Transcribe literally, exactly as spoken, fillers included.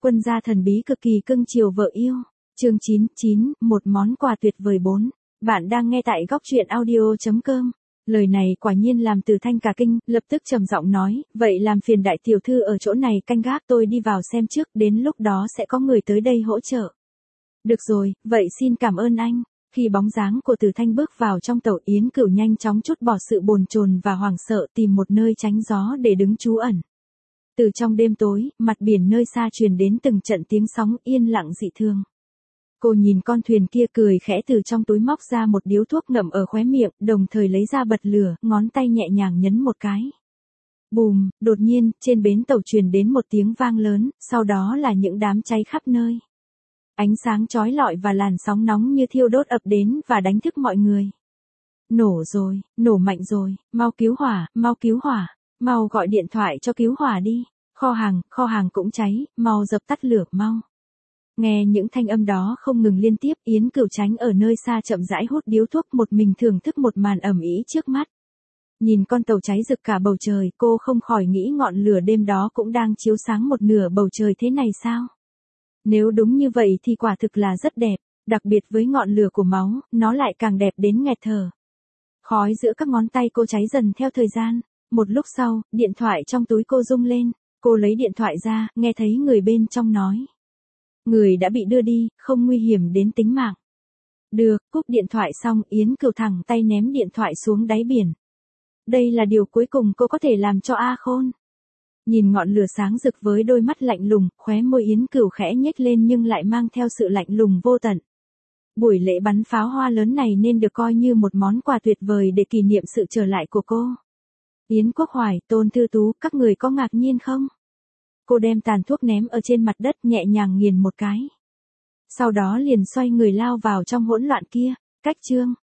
Quân gia thần bí cực kỳ cưng chiều vợ yêu. Chương chín chín, một món quà tuyệt vời bốn. Bạn đang nghe tại góc truyện audio chấm com. Lời này quả nhiên làm Từ Thanh cả kinh, lập tức trầm giọng nói, vậy làm phiền đại tiểu thư ở chỗ này canh gác, tôi đi vào xem trước, đến lúc đó sẽ có người tới đây hỗ trợ. Được rồi, vậy xin cảm ơn anh. Khi bóng dáng của Từ Thanh bước vào trong tàu, Yến Cửu nhanh chóng trút bỏ sự bồn chồn và hoảng sợ, tìm một nơi tránh gió để đứng trú ẩn. Từ trong đêm tối, mặt biển nơi xa truyền đến từng trận tiếng sóng yên lặng dị thường. Cô nhìn con thuyền kia cười khẽ, từ trong túi móc ra một điếu thuốc ngậm ở khóe miệng, đồng thời lấy ra bật lửa, ngón tay nhẹ nhàng nhấn một cái. Bùm, đột nhiên, trên bến tàu truyền đến một tiếng vang lớn, sau đó là những đám cháy khắp nơi. Ánh sáng chói lọi và làn sóng nóng như thiêu đốt ập đến và đánh thức mọi người. Nổ rồi, nổ mạnh rồi, mau cứu hỏa, mau cứu hỏa, mau gọi điện thoại cho cứu hỏa đi. Kho hàng, kho hàng cũng cháy, mau dập tắt lửa, mau. Nghe những thanh âm đó không ngừng liên tiếp, Yến Cửu tránh ở nơi xa chậm rãi hút điếu thuốc, một mình thưởng thức một màn ầm ĩ trước mắt. Nhìn con tàu cháy rực cả bầu trời, cô không khỏi nghĩ ngọn lửa đêm đó cũng đang chiếu sáng một nửa bầu trời thế này sao? Nếu đúng như vậy thì quả thực là rất đẹp, đặc biệt với ngọn lửa của máu, nó lại càng đẹp đến nghẹt thở. Khói giữa các ngón tay cô cháy dần theo thời gian. Một lúc sau, điện thoại trong túi cô rung lên, cô lấy điện thoại ra, nghe thấy người bên trong nói. Người đã bị đưa đi, không nguy hiểm đến tính mạng. Được, cúp điện thoại xong, Yến Cửu thẳng tay ném điện thoại xuống đáy biển. Đây là điều cuối cùng cô có thể làm cho A Khôn. Nhìn ngọn lửa sáng rực với đôi mắt lạnh lùng, khóe môi Yến Cửu khẽ nhếch lên nhưng lại mang theo sự lạnh lùng vô tận. Buổi lễ bắn pháo hoa lớn này nên được coi như một món quà tuyệt vời để kỷ niệm sự trở lại của cô. Yến Quốc Hoài, Tôn Thư Tú, các người có ngạc nhiên không? Cô đem tàn thuốc ném ở trên mặt đất, nhẹ nhàng nghiền một cái. Sau đó liền xoay người lao vào trong hỗn loạn kia. Cách chương.